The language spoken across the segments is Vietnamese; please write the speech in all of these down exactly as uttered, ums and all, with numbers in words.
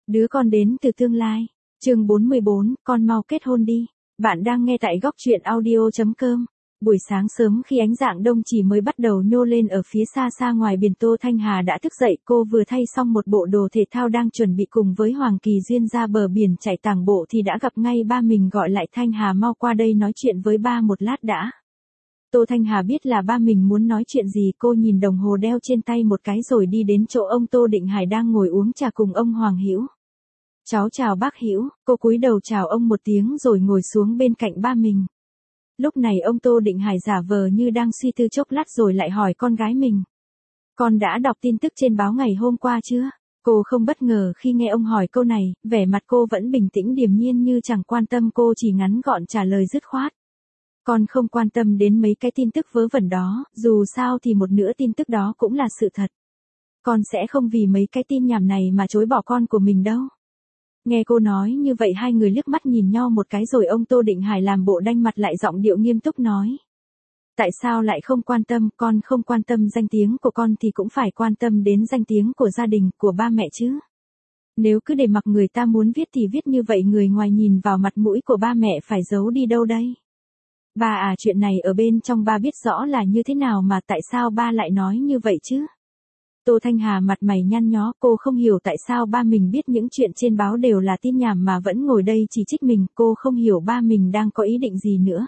Đứa con đến từ tương lai. Chương bốn mươi bốn, con mau kết hôn đi. Bạn đang nghe tại góc truyện audio chấm com. Buổi sáng sớm khi ánh dạng đông chỉ mới bắt đầu nhô lên ở phía xa xa ngoài biển, Tô Thanh Hà đã thức dậy. Cô vừa thay xong một bộ đồ thể thao đang chuẩn bị cùng với Hoàng Kỳ Duyên ra bờ biển chạy tàng bộ thì đã gặp ngay ba mình gọi lại: Thanh Hà mau qua đây nói chuyện với ba một lát đã. Tô Thanh Hà biết là ba mình muốn nói chuyện gì, cô nhìn đồng hồ đeo trên tay một cái rồi đi đến chỗ ông Tô Định Hải đang ngồi uống trà cùng ông Hoàng Hữu. Cháu chào bác Hữu. Cô cúi đầu chào ông một tiếng rồi ngồi xuống bên cạnh ba mình. Lúc này ông Tô Định Hải giả vờ như đang suy tư chốc lát rồi lại hỏi con gái mình: Con đã đọc tin tức trên báo ngày hôm qua chưa? Cô không bất ngờ khi nghe ông hỏi câu này, vẻ mặt cô vẫn bình tĩnh điềm nhiên như chẳng quan tâm, cô chỉ ngắn gọn trả lời dứt khoát: Con không quan tâm đến mấy cái tin tức vớ vẩn đó, dù sao thì một nửa tin tức đó cũng là sự thật. Con sẽ không vì mấy cái tin nhảm này mà chối bỏ con của mình đâu. Nghe cô nói như vậy hai người liếc mắt nhìn nhau một cái rồi ông Tô Định Hải làm bộ đanh mặt lại giọng điệu nghiêm túc nói: Tại sao lại không quan tâm? Con không quan tâm danh tiếng của con thì cũng phải quan tâm đến danh tiếng của gia đình, của ba mẹ chứ. Nếu cứ để mặc người ta muốn viết thì viết như vậy, người ngoài nhìn vào mặt mũi của ba mẹ phải giấu đi đâu đây? Ba à, chuyện này ở bên trong ba biết rõ là như thế nào mà tại sao ba lại nói như vậy chứ? Tô Thanh Hà mặt mày nhăn nhó, cô không hiểu tại sao ba mình biết những chuyện trên báo đều là tin nhảm mà vẫn ngồi đây chỉ trích mình, cô không hiểu ba mình đang có ý định gì nữa.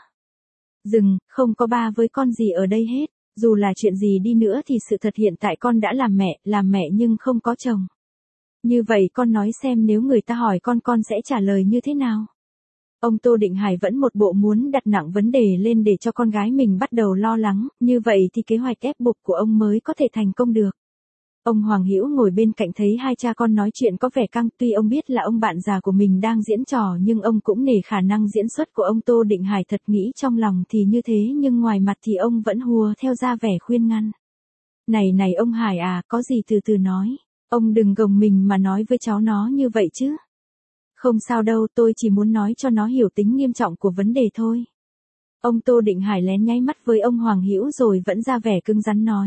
Dừng, không có ba với con gì ở đây hết, dù là chuyện gì đi nữa thì sự thật hiện tại con đã làm mẹ, làm mẹ nhưng không có chồng. Như vậy con nói xem nếu người ta hỏi con con sẽ trả lời như thế nào? Ông Tô Định Hải vẫn một bộ muốn đặt nặng vấn đề lên để cho con gái mình bắt đầu lo lắng, như vậy thì kế hoạch ép buộc của ông mới có thể thành công được. Ông Hoàng Hữu ngồi bên cạnh thấy hai cha con nói chuyện có vẻ căng, tuy ông biết là ông bạn già của mình đang diễn trò nhưng ông cũng nể khả năng diễn xuất của ông Tô Định Hải thật, nghĩ trong lòng thì như thế nhưng ngoài mặt thì ông vẫn hùa theo ra vẻ khuyên ngăn. Này này ông Hải à, có gì từ từ nói, ông đừng gồng mình mà nói với cháu nó như vậy chứ. Không sao đâu, tôi chỉ muốn nói cho nó hiểu tính nghiêm trọng của vấn đề thôi. Ông Tô Định Hải lén nháy mắt với ông Hoàng Hữu rồi vẫn ra vẻ cứng rắn nói.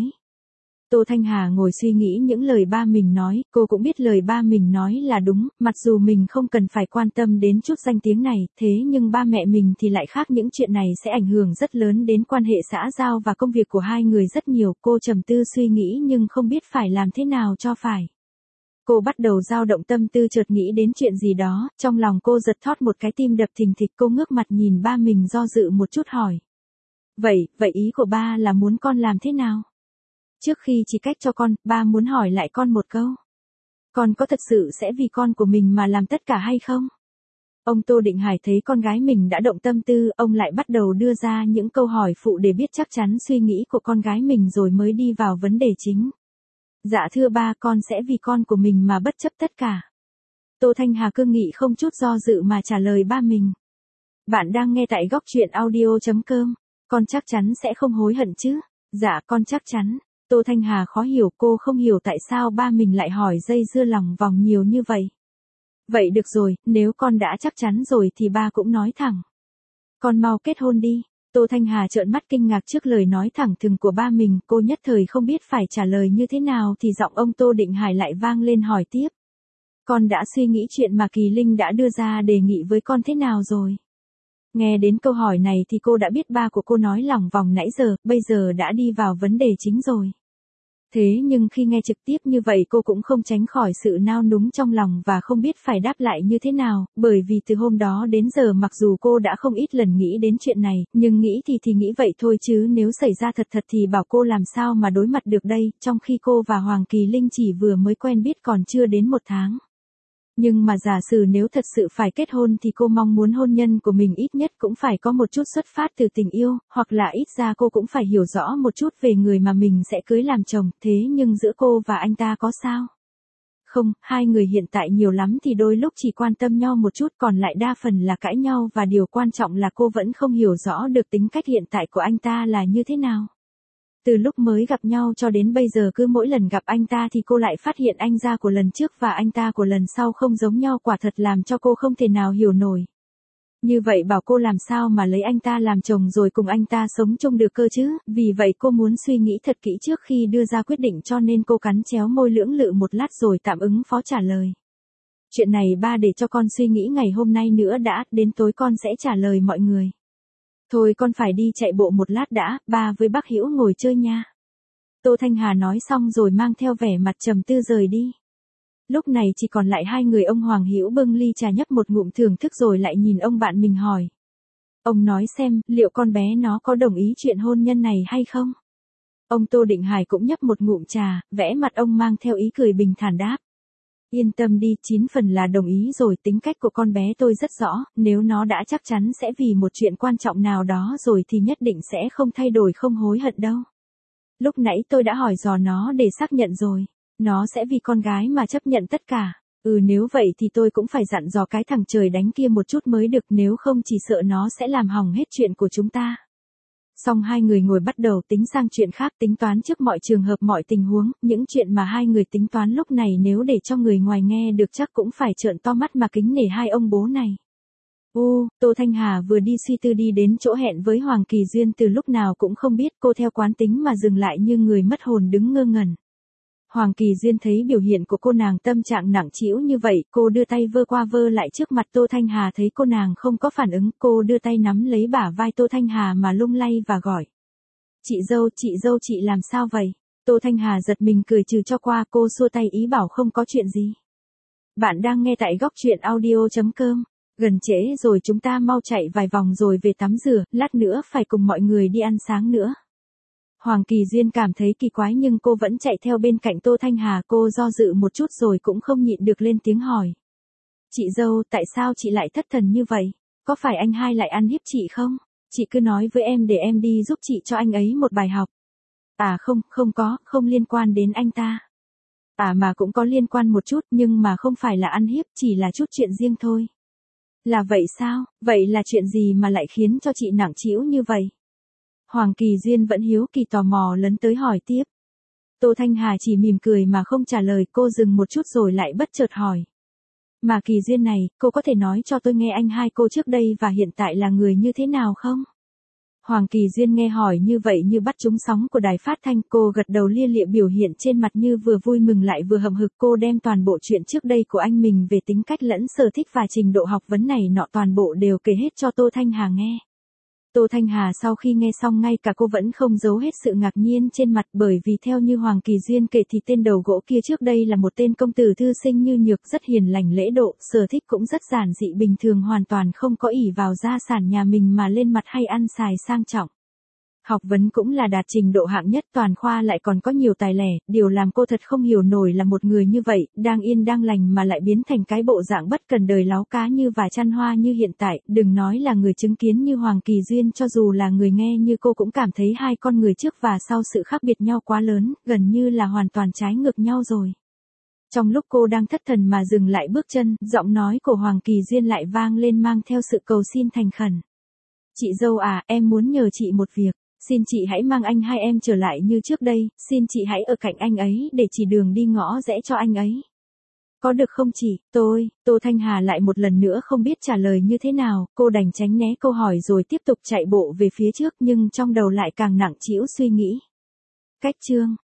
Tô Thanh Hà ngồi suy nghĩ những lời ba mình nói, cô cũng biết lời ba mình nói là đúng, mặc dù mình không cần phải quan tâm đến chút danh tiếng này, thế nhưng ba mẹ mình thì lại khác, những chuyện này sẽ ảnh hưởng rất lớn đến quan hệ xã giao và công việc của hai người rất nhiều. Cô trầm tư suy nghĩ nhưng không biết phải làm thế nào cho phải. Cô bắt đầu dao động tâm tư, chợt nghĩ đến chuyện gì đó, trong lòng cô giật thót một cái, tim đập thình thịch. Cô ngước mặt nhìn ba mình do dự một chút hỏi: Vậy, vậy ý của ba là muốn con làm thế nào? Trước khi chỉ cách cho con, ba muốn hỏi lại con một câu. Con có thật sự sẽ vì con của mình mà làm tất cả hay không? Ông Tô Định Hải thấy con gái mình đã động tâm tư, ông lại bắt đầu đưa ra những câu hỏi phụ để biết chắc chắn suy nghĩ của con gái mình rồi mới đi vào vấn đề chính. Dạ thưa ba, con sẽ vì con của mình mà bất chấp tất cả. Tô Thanh Hà cương nghị không chút do dự mà trả lời ba mình. Bạn đang nghe tại góc truyện audio chấm com. Con chắc chắn sẽ không hối hận chứ? Dạ con chắc chắn. Tô Thanh Hà khó hiểu, cô không hiểu tại sao ba mình lại hỏi dây dưa lòng vòng nhiều như vậy. Vậy được rồi, nếu con đã chắc chắn rồi thì ba cũng nói thẳng. Con mau kết hôn đi. Tô Thanh Hà trợn mắt kinh ngạc trước lời nói thẳng thừng của ba mình, cô nhất thời không biết phải trả lời như thế nào thì giọng ông Tô Định Hải lại vang lên hỏi tiếp. Con đã suy nghĩ chuyện mà Kỳ Linh đã đưa ra đề nghị với con thế nào rồi? Nghe đến câu hỏi này thì cô đã biết ba của cô nói lòng vòng nãy giờ, bây giờ đã đi vào vấn đề chính rồi. Thế nhưng khi nghe trực tiếp như vậy cô cũng không tránh khỏi sự nao núng trong lòng và không biết phải đáp lại như thế nào, bởi vì từ hôm đó đến giờ mặc dù cô đã không ít lần nghĩ đến chuyện này, nhưng nghĩ thì thì nghĩ vậy thôi chứ nếu xảy ra thật thật thì bảo cô làm sao mà đối mặt được đây, trong khi cô và Hoàng Kỳ Linh chỉ vừa mới quen biết còn chưa đến một tháng. Nhưng mà giả sử nếu thật sự phải kết hôn thì cô mong muốn hôn nhân của mình ít nhất cũng phải có một chút xuất phát từ tình yêu, hoặc là ít ra cô cũng phải hiểu rõ một chút về người mà mình sẽ cưới làm chồng, thế nhưng giữa cô và anh ta có sao? Không, hai người hiện tại nhiều lắm thì đôi lúc chỉ quan tâm nhau một chút, còn lại đa phần là cãi nhau, và điều quan trọng là cô vẫn không hiểu rõ được tính cách hiện tại của anh ta là như thế nào. Từ lúc mới gặp nhau cho đến bây giờ cứ mỗi lần gặp anh ta thì cô lại phát hiện anh ra của lần trước và anh ta của lần sau không giống nhau, quả thật làm cho cô không thể nào hiểu nổi. Như vậy bảo cô làm sao mà lấy anh ta làm chồng rồi cùng anh ta sống chung được cơ chứ, vì vậy cô muốn suy nghĩ thật kỹ trước khi đưa ra quyết định cho nên cô cắn chéo môi lưỡng lự một lát rồi tạm ứng phó trả lời. Chuyện này ba để cho con suy nghĩ ngày hôm nay nữa đã, đến tối con sẽ trả lời mọi người. Thôi con phải đi chạy bộ một lát đã, ba với bác Hữu ngồi chơi nha. Tô Thanh Hà nói xong rồi mang theo vẻ mặt trầm tư rời đi. Lúc này chỉ còn lại hai người, ông Hoàng Hữu bưng ly trà nhấp một ngụm thưởng thức rồi lại nhìn ông bạn mình hỏi. Ông nói xem, liệu con bé nó có đồng ý chuyện hôn nhân này hay không? Ông Tô Định Hải cũng nhấp một ngụm trà, vẽ mặt ông mang theo ý cười bình thản đáp. Yên tâm đi, chín phần là đồng ý rồi, tính cách của con bé tôi rất rõ, nếu nó đã chắc chắn sẽ vì một chuyện quan trọng nào đó rồi thì nhất định sẽ không thay đổi, không hối hận đâu. Lúc nãy tôi đã hỏi dò nó để xác nhận rồi, nó sẽ vì con gái mà chấp nhận tất cả. Ừ, nếu vậy thì tôi cũng phải dặn dò cái thằng trời đánh kia một chút mới được, nếu không chỉ sợ nó sẽ làm hỏng hết chuyện của chúng ta. Xong hai người ngồi bắt đầu tính sang chuyện khác, tính toán trước mọi trường hợp mọi tình huống, những chuyện mà hai người tính toán lúc này nếu để cho người ngoài nghe được chắc cũng phải trợn to mắt mà kính nể hai ông bố này. U, Tô Thanh Hà vừa đi suy tư đi đến chỗ hẹn với Hoàng Kỳ Duyên từ lúc nào cũng không biết, cô theo quán tính mà dừng lại như người mất hồn đứng ngơ ngẩn. Hoàng Kỳ Duyên thấy biểu hiện của cô nàng tâm trạng nặng trĩu như vậy, cô đưa tay vơ qua vơ lại trước mặt Tô Thanh Hà, thấy cô nàng không có phản ứng, cô đưa tay nắm lấy bả vai Tô Thanh Hà mà lung lay và gọi. Chị dâu, chị dâu chị làm sao vậy? Tô Thanh Hà giật mình cười trừ cho qua, cô xua tay ý bảo không có chuyện gì. Bạn đang nghe tại góc truyện audio chấm com. Gần trễ rồi, chúng ta mau chạy vài vòng rồi về tắm rửa, lát nữa phải cùng mọi người đi ăn sáng nữa. Hoàng Kỳ Duyên cảm thấy kỳ quái nhưng cô vẫn chạy theo bên cạnh Tô Thanh Hà, cô do dự một chút rồi cũng không nhịn được lên tiếng hỏi. Chị dâu, tại sao chị lại thất thần như vậy? Có phải anh hai lại ăn hiếp chị không? Chị cứ nói với em để em đi giúp chị cho anh ấy một bài học. À không, không có, không liên quan đến anh ta. À mà cũng có liên quan một chút nhưng mà không phải là ăn hiếp, chỉ là chút chuyện riêng thôi. Là vậy sao? Vậy là chuyện gì mà lại khiến cho chị nặng trĩu như vậy? Hoàng Kỳ Duyên vẫn hiếu kỳ tò mò lấn tới hỏi tiếp. Tô Thanh Hà chỉ mỉm cười mà không trả lời, cô dừng một chút rồi lại bất chợt hỏi. Mà Kỳ Duyên này, cô có thể nói cho tôi nghe anh hai cô trước đây và hiện tại là người như thế nào không? Hoàng Kỳ Duyên nghe hỏi như vậy như bắt trúng sóng của đài phát thanh, cô gật đầu lia lịa, biểu hiện trên mặt như vừa vui mừng lại vừa hậm hực. Cô đem toàn bộ chuyện trước đây của anh mình về tính cách lẫn sở thích và trình độ học vấn này nọ toàn bộ đều kể hết cho Tô Thanh Hà nghe. Tô Thanh Hà sau khi nghe xong ngay cả cô vẫn không giấu hết sự ngạc nhiên trên mặt, bởi vì theo như Hoàng Kỳ Duyên kể thì tên đầu gỗ kia trước đây là một tên công tử thư sinh như nhược, rất hiền lành lễ độ, sở thích cũng rất giản dị bình thường, hoàn toàn không có ỷ vào gia sản nhà mình mà lên mặt hay ăn xài sang trọng. Học vấn cũng là đạt trình độ hạng nhất toàn khoa, lại còn có nhiều tài lẻ, điều làm cô thật không hiểu nổi là một người như vậy, đang yên đang lành mà lại biến thành cái bộ dạng bất cần đời láo cá như vài chăn hoa như hiện tại, đừng nói là người chứng kiến như Hoàng Kỳ Duyên, cho dù là người nghe như cô cũng cảm thấy hai con người trước và sau sự khác biệt nhau quá lớn, gần như là hoàn toàn trái ngược nhau rồi. Trong lúc cô đang thất thần mà dừng lại bước chân, giọng nói của Hoàng Kỳ Duyên lại vang lên mang theo sự cầu xin thành khẩn. Chị dâu à, em muốn nhờ chị một việc. Xin chị hãy mang anh hai em trở lại như trước đây, xin chị hãy ở cạnh anh ấy để chỉ đường đi ngõ rẽ cho anh ấy. Có được không chị? Tôi, Tô Thanh Hà lại một lần nữa không biết trả lời như thế nào, cô đành tránh né câu hỏi rồi tiếp tục chạy bộ về phía trước nhưng trong đầu lại càng nặng trĩu suy nghĩ. Cách chương